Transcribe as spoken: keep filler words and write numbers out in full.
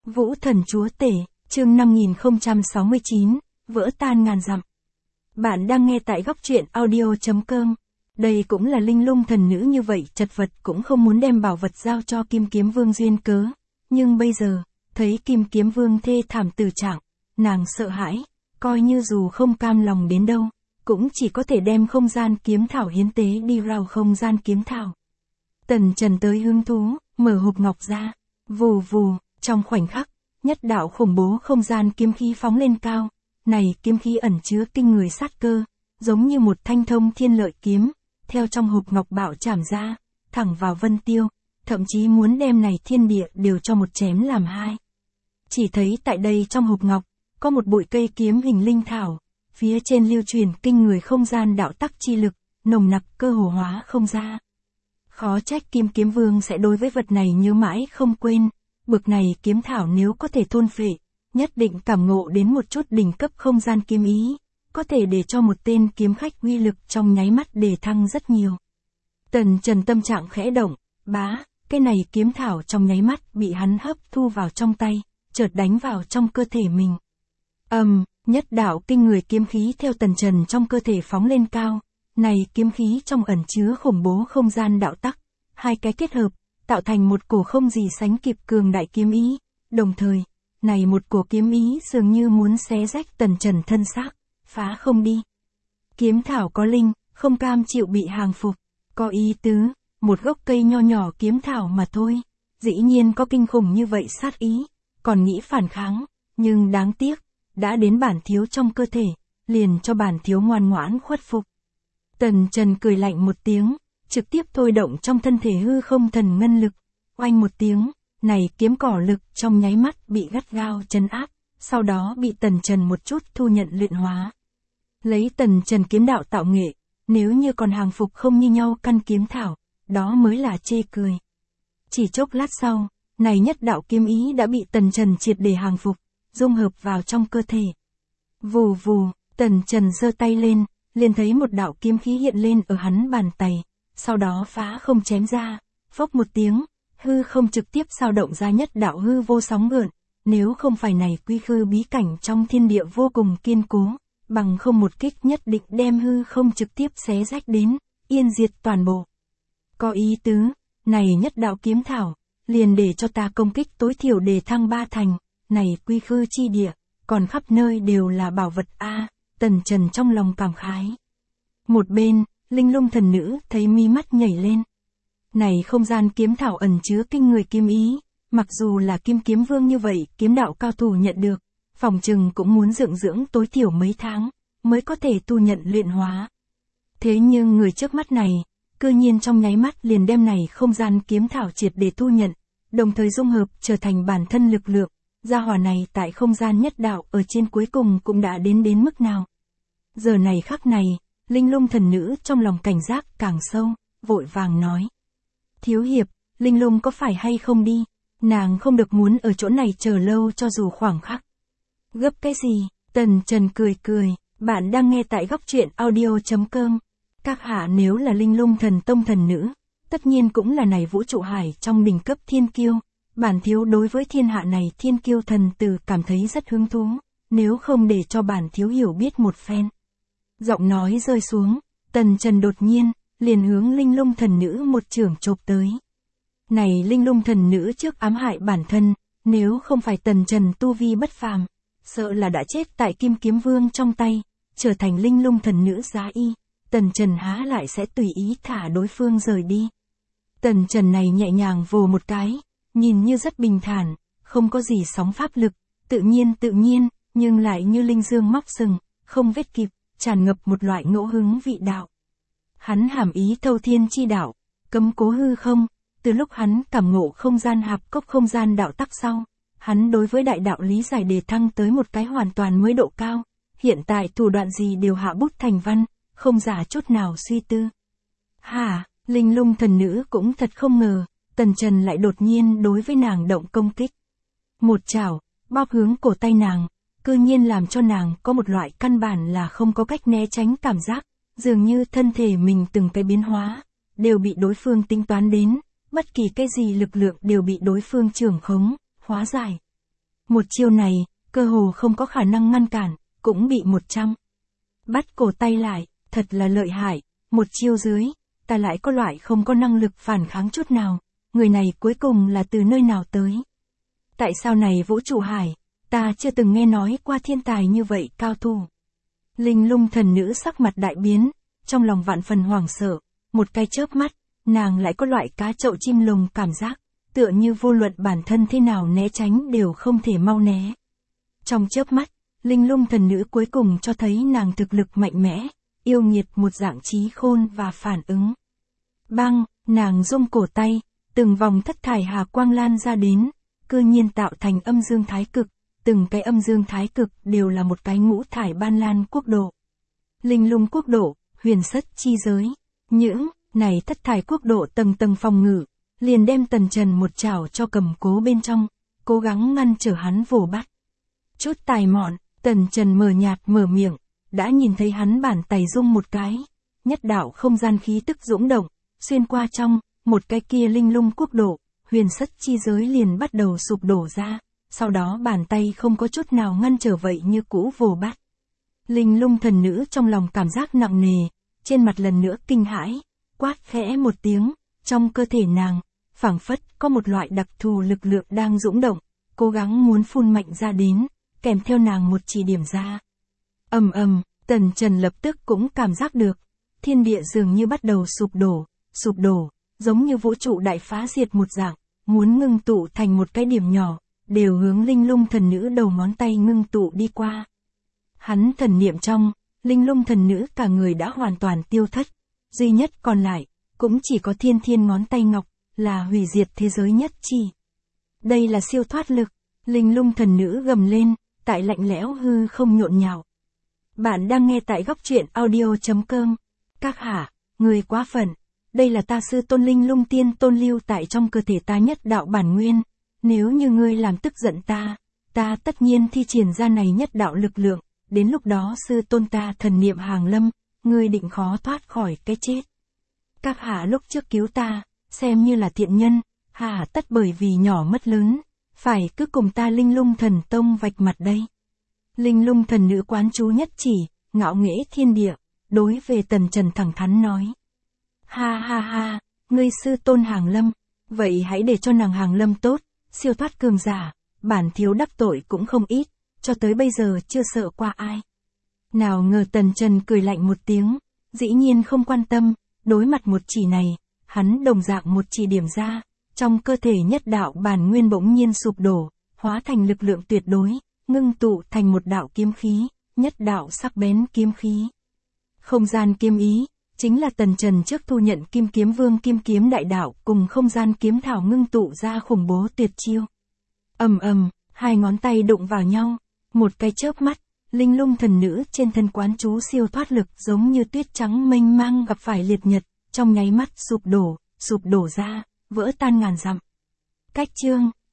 Vũ thần chúa tể, chương năm nghìn không trăm sáu mươi chín, vỡ tan ngàn dặm. Bạn đang nghe tại góc truyện audio chấm com. Đây cũng là linh lung thần nữ như vậy, chật vật cũng không muốn đem bảo vật giao cho Kim Kiếm Vương duyên cớ. Nhưng bây giờ, thấy Kim Kiếm Vương thê thảm tử trạng, nàng sợ hãi, coi như dù không cam lòng đến đâu, cũng chỉ có thể đem không gian kiếm thảo hiến tế đi rao không gian kiếm thảo. Tần Trần tới hứng thú, mở hộp ngọc ra, vù vù, trong khoảnh khắc, nhất đạo khủng bố không gian kiếm khí phóng lên cao. Này kiếm khí ẩn chứa kinh người sát cơ, giống như một thanh thông thiên lợi kiếm, theo trong hộp ngọc bạo chảm ra, thẳng vào Vân Tiêu, thậm chí muốn đem này thiên địa đều cho một chém làm hai. Chỉ thấy tại đây trong hộp ngọc, có một bụi cây kiếm hình linh thảo, phía trên lưu truyền kinh người không gian đạo tắc chi lực, nồng nặc cơ hồ hóa không ra. Khó trách Kim Kiếm Vương sẽ đối với vật này nhớ mãi không quên, bực này kiếm thảo nếu có thể thôn phệ, nhất định cảm ngộ đến một chút đỉnh cấp không gian kiếm ý, có thể để cho một tên kiếm khách uy lực trong nháy mắt đề thăng rất nhiều. Tần Trần tâm trạng khẽ động, bá, cái này kiếm thảo trong nháy mắt bị hắn hấp thu vào trong tay, chợt đánh vào trong cơ thể mình. Ầm, um, nhất đạo kinh người kiếm khí theo Tần Trần trong cơ thể phóng lên cao, này kiếm khí trong ẩn chứa khủng bố không gian đạo tắc, hai cái kết hợp, tạo thành một cổ không gì sánh kịp cường đại kiếm ý, đồng thời, này một cổ kiếm ý dường như muốn xé rách Tần Trần thân xác, phá không đi. Kiếm thảo có linh, không cam chịu bị hàng phục, có ý tứ, một gốc cây nho nhỏ kiếm thảo mà thôi, dĩ nhiên có kinh khủng như vậy sát ý, còn nghĩ phản kháng, nhưng đáng tiếc, đã đến bản thiếu trong cơ thể, liền cho bản thiếu ngoan ngoãn khuất phục. Tần Trần cười lạnh một tiếng, trực tiếp thôi động trong thân thể hư không thần ngân lực, oanh một tiếng, này kiếm cỏ lực trong nháy mắt bị gắt gao trấn áp, sau đó bị Tần Trần một chút thu nhận luyện hóa. Lấy Tần Trần kiếm đạo tạo nghệ, nếu như còn hàng phục không như nhau căn kiếm thảo, đó mới là chê cười. Chỉ chốc lát sau, này nhất đạo kiếm ý đã bị Tần Trần triệt để hàng phục, dung hợp vào trong cơ thể. Vù vù, Tần Trần giơ tay lên, liền thấy một đạo kiếm khí hiện lên ở hắn bàn tay, sau đó phá không chém ra, phốc một tiếng, hư không trực tiếp dao động ra nhất đạo hư vô sóng gợn, nếu không phải này quy khư bí cảnh trong thiên địa vô cùng kiên cố, bằng không một kích nhất định đem hư không trực tiếp xé rách đến, yên diệt toàn bộ. Có ý tứ, này nhất đạo kiếm thảo, liền để cho ta công kích tối thiểu đề thăng ba thành, này quy khư chi địa, còn khắp nơi đều là bảo vật a. Tần Trần trong lòng cảm khái. Một bên, linh lung thần nữ thấy mi mắt nhảy lên. Này không gian kiếm thảo ẩn chứa kinh người kiếm ý, mặc dù là Kim Kiếm Vương như vậy kiếm đạo cao thủ nhận được, phòng trừng cũng muốn dưỡng dưỡng tối thiểu mấy tháng, mới có thể tu nhận luyện hóa. Thế nhưng người trước mắt này, cư nhiên trong nháy mắt liền đem này không gian kiếm thảo triệt để thu nhận, đồng thời dung hợp trở thành bản thân lực lượng. Gia hỏa này tại không gian nhất đạo ở trên cuối cùng cũng đã đến đến mức nào. Giờ này khắc này, linh lung thần nữ trong lòng cảnh giác càng sâu, vội vàng nói. Thiếu hiệp, linh lung có phải hay không đi, nàng không được muốn ở chỗ này chờ lâu cho dù khoảng khắc. Gấp cái gì, Tần Trần cười cười, bạn đang nghe tại góc truyện audio chấm com. Các hạ nếu là linh lung thần tông thần nữ, tất nhiên cũng là này vũ trụ hải trong đỉnh cấp thiên kiêu. Bản thiếu đối với thiên hạ này thiên kiêu thần tử cảm thấy rất hứng thú, nếu không để cho bản thiếu hiểu biết một phen. Giọng nói rơi xuống, Tần Trần đột nhiên, liền hướng linh lung thần nữ một chưởng chộp tới. Này linh lung thần nữ trước ám hại bản thân, nếu không phải Tần Trần tu vi bất phàm, sợ là đã chết tại Kim Kiếm Vương trong tay, trở thành linh lung thần nữ giá y, Tần Trần há lại sẽ tùy ý thả đối phương rời đi. Tần Trần này nhẹ nhàng vồ một cái, nhìn như rất bình thản, không có gì sóng pháp lực, tự nhiên tự nhiên, nhưng lại như linh dương móc sừng, không vết kịp, tràn ngập một loại ngẫu hứng vị đạo. Hắn hàm ý thâu thiên chi đạo, cấm cố hư không, từ lúc hắn cảm ngộ không gian hạp cốc không gian đạo tắc sau, hắn đối với đại đạo lý giải đề thăng tới một cái hoàn toàn mới độ cao, hiện tại thủ đoạn gì đều hạ bút thành văn, không giả chút nào suy tư. Hả, linh lung thần nữ cũng thật không ngờ, Tần Trần lại đột nhiên đối với nàng động công kích. Một chảo, bóp hướng cổ tay nàng, cư nhiên làm cho nàng có một loại căn bản là không có cách né tránh cảm giác, dường như thân thể mình từng cái biến hóa, đều bị đối phương tính toán đến, bất kỳ cái gì lực lượng đều bị đối phương trưởng khống, hóa giải. Một chiêu này, cơ hồ không có khả năng ngăn cản, cũng bị một trăm. Bắt cổ tay lại, thật là lợi hại, một chiêu dưới, ta lại có loại không có năng lực phản kháng chút nào, người này cuối cùng là từ nơi nào tới. Tại sao này vũ trụ hải, ta chưa từng nghe nói qua thiên tài như vậy cao thủ. Linh lung thần nữ sắc mặt đại biến, trong lòng vạn phần hoảng sợ, một cái chớp mắt, nàng lại có loại cá chậu chim lồng cảm giác, tựa như vô luận bản thân thế nào né tránh đều không thể mau né. Trong chớp mắt, linh lung thần nữ cuối cùng cho thấy nàng thực lực mạnh mẽ, yêu nghiệt một dạng trí khôn và phản ứng. Bang, nàng rung cổ tay, từng vòng thất thải hà quang lan ra đến, cư nhiên tạo thành âm dương thái cực, từng cái âm dương thái cực đều là một cái ngũ thải ban lan quốc độ. Linh lung quốc độ, huyền sất chi giới, những này thất thải quốc độ tầng tầng phòng ngự, liền đem Tần Trần một chảo cho cầm cố bên trong, cố gắng ngăn trở hắn vồ bắt. Chút tài mọn, Tần Trần mờ nhạt mở miệng, đã nhìn thấy hắn bàn tay rung một cái, nhất đạo không gian khí tức dũng động, xuyên qua trong, một cái kia linh lung quốc độ, huyền sất chi giới liền bắt đầu sụp đổ ra, sau đó bàn tay không có chút nào ngăn trở vậy như cũ vồ bắt. Linh lung thần nữ trong lòng cảm giác nặng nề, trên mặt lần nữa kinh hãi, quát khẽ một tiếng, trong cơ thể nàng, phảng phất có một loại đặc thù lực lượng đang dũng động, cố gắng muốn phun mạnh ra đến, kèm theo nàng một chỉ điểm ra. Ầm ầm, Tần Trần lập tức cũng cảm giác được, thiên địa dường như bắt đầu sụp đổ, sụp đổ, giống như vũ trụ đại phá diệt một dạng, muốn ngưng tụ thành một cái điểm nhỏ, đều hướng linh lung thần nữ đầu ngón tay ngưng tụ đi qua. Hắn thần niệm trong, linh lung thần nữ cả người đã hoàn toàn tiêu thất, duy nhất còn lại, cũng chỉ có thiên thiên ngón tay ngọc, là hủy diệt thế giới nhất chi. Đây là siêu thoát lực, linh lung thần nữ gầm lên, tại lạnh lẽo hư không nhộn nhạo. Bạn đang nghe tại góc truyện audio.com. Các hạ, người quá phận, đây là ta sư tôn linh lung tiên tôn lưu tại trong cơ thể ta nhất đạo bản nguyên, nếu như ngươi làm tức giận ta, ta tất nhiên thi triển ra này nhất đạo lực lượng, đến lúc đó sư tôn ta thần niệm hàng lâm, ngươi định khó thoát khỏi cái chết. Các hạ lúc trước cứu ta, xem như là thiện nhân, hạ tất bởi vì nhỏ mất lớn, phải cứ cùng ta linh lung thần tông vạch mặt đây. Linh lung thần nữ quán chú nhất chỉ, ngạo nghễ thiên địa, đối về Tần Trần thẳng thắn nói. Ha ha ha, ngươi sư tôn hàng lâm, vậy hãy để cho nàng hàng lâm tốt, siêu thoát cường giả, bản thiếu đắc tội cũng không ít, cho tới bây giờ chưa sợ qua ai. Nào ngờ Tần Trần cười lạnh một tiếng, dĩ nhiên không quan tâm, đối mặt một chỉ này, hắn đồng dạng một chỉ điểm ra, trong cơ thể nhất đạo bản nguyên bỗng nhiên sụp đổ, hóa thành lực lượng tuyệt đối, ngưng tụ thành một đạo kiếm khí, nhất đạo sắc bén kiếm khí. Không gian kiếm ý, chính là Tần Trần trước thu nhận Kim Kiếm Vương Kim Kiếm Đại Đạo cùng không gian kiếm thảo ngưng tụ ra khủng bố tuyệt chiêu. Ầm ầm, hai ngón tay đụng vào nhau, một cái chớp mắt, linh lung thần nữ trên thân quán chú siêu thoát lực giống như tuyết trắng mênh mang gặp phải liệt nhật, trong nháy mắt sụp đổ, sụp đổ ra, vỡ tan ngàn dặm. Cách chương